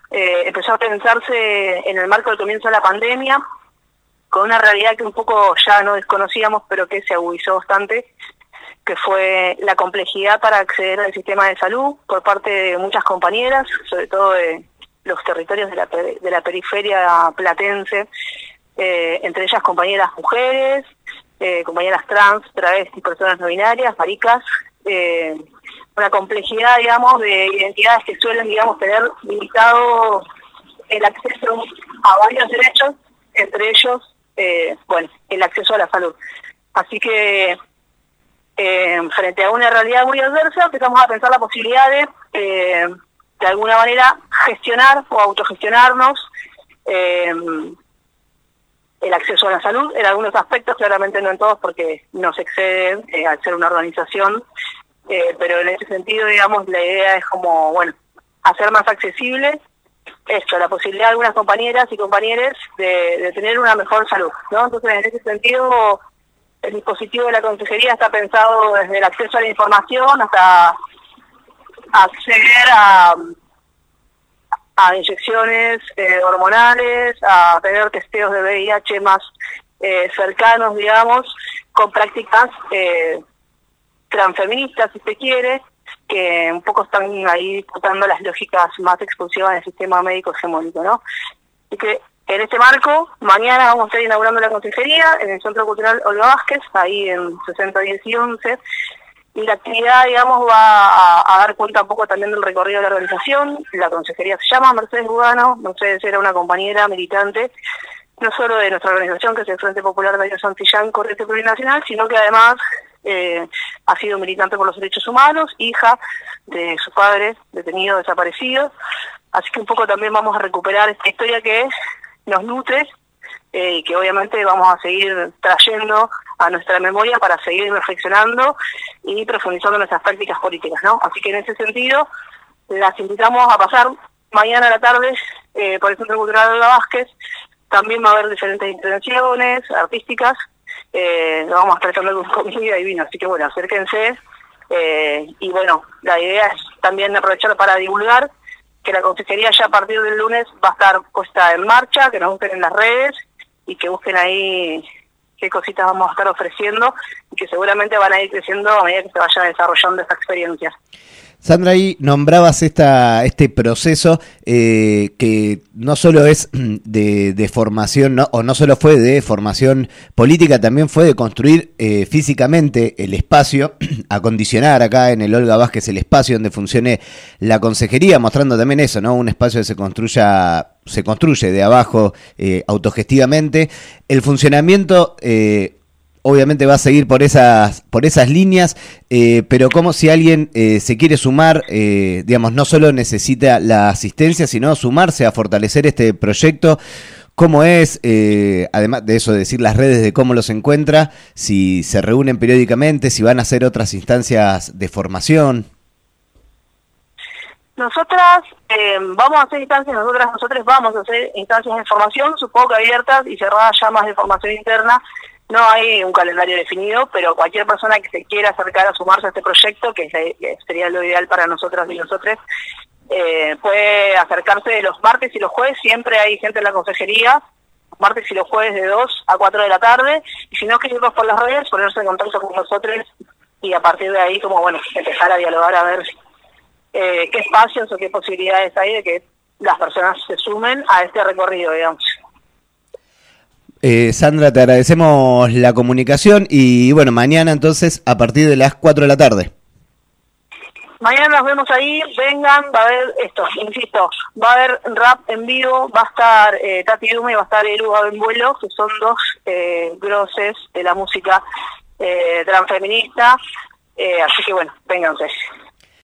empezó a pensarse en el marco del comienzo de la pandemia, con una realidad que un poco ya no desconocíamos, pero que se agudizó bastante, que fue la complejidad para acceder al sistema de salud por parte de muchas compañeras, sobre todo de los territorios de la periferia platense, entre ellas compañeras mujeres, compañeras trans, travestis, personas no binarias, maricas, una complejidad, digamos, de identidades que suelen, digamos, tener limitado el acceso a varios derechos, entre ellos, el acceso a la salud. Así que, frente a una realidad muy adversa, empezamos a pensar la posibilidad de alguna manera, gestionar o autogestionarnos el acceso a la salud, en algunos aspectos, claramente no en todos, porque nos exceden al ser una organización, pero en ese sentido, digamos, la idea es como, hacer más accesible esto, la posibilidad de algunas compañeras y compañeros de tener una mejor salud, ¿no? Entonces, en ese sentido, el dispositivo de la consejería está pensado desde el acceso a la información hasta acceder a inyecciones hormonales, a tener testeos de VIH más cercanos, digamos, con prácticas transfeministas, si se quiere, que un poco están ahí disputando las lógicas más exclusivas del sistema médico hegemónico, ¿no? Y que en este marco, mañana vamos a estar inaugurando la consejería en el Centro Cultural Olga Vázquez, ahí en 6010 y 11, y la actividad, digamos, va a dar cuenta un poco también del recorrido de la organización. La consejería se llama Mercedes Lugano. Mercedes era una compañera militante, no solo de nuestra organización, que es el Frente Popular Darío Santillán, Corriente Plurinacional, sino que además ha sido militante por los derechos humanos, hija de su padre detenido, desaparecido. Así que un poco también vamos a recuperar esta historia que nos nutre y que obviamente vamos a seguir trayendo a nuestra memoria para seguir reflexionando y profundizando en nuestras prácticas políticas, ¿no? Así que en ese sentido las invitamos a pasar mañana a la tarde por el Centro Cultural Olga Vázquez. También va a haber diferentes intervenciones artísticas, vamos a estar echando con comida y vino, así que acérquense. Y la idea es también aprovechar para divulgar que la consejería ya a partir del lunes va a estar puesta en marcha, que nos busquen en las redes y que busquen ahí qué cositas vamos a estar ofreciendo y que seguramente van a ir creciendo a medida que se vaya desarrollando esta experiencia. Sandra, ahí nombrabas este proceso que no solo es de formación, ¿no? O no solo fue de formación política, también fue de construir físicamente el espacio, acondicionar acá en el Olga Vázquez el espacio donde funcione la consejería, mostrando también eso, ¿no? Un espacio que se construye de abajo autogestivamente. El funcionamiento obviamente va a seguir por esas líneas, pero como si alguien se quiere sumar, digamos, no solo necesita la asistencia, sino sumarse a fortalecer este proyecto. ¿Cómo es, además de eso, decir las redes de cómo los encuentra, si se reúnen periódicamente, si van a hacer otras instancias de formación? Nosotras vamos a hacer instancias, nosotros vamos a hacer instancias de formación, supongo que abiertas y cerradas ya más de formación interna. No hay un calendario definido, pero cualquier persona que se quiera acercar a sumarse a este proyecto, que sería lo ideal para nosotras y nosotros, puede acercarse los martes y los jueves. Siempre hay gente en la consejería, los martes y los jueves de 2 a 4 de la tarde, y si no, escribirnos por las redes, ponerse en contacto con nosotros y a partir de ahí, empezar a dialogar a ver qué espacios o qué posibilidades hay de que las personas se sumen a este recorrido, digamos. Sandra, te agradecemos la comunicación y mañana entonces a partir de las 4 de la tarde. Mañana nos vemos ahí, vengan, va a haber insisto, va a haber rap en vivo, va a estar Tati Dume y va a estar Eru Abenvuelo, que son dos groses de la música transfeminista, así que vénganse.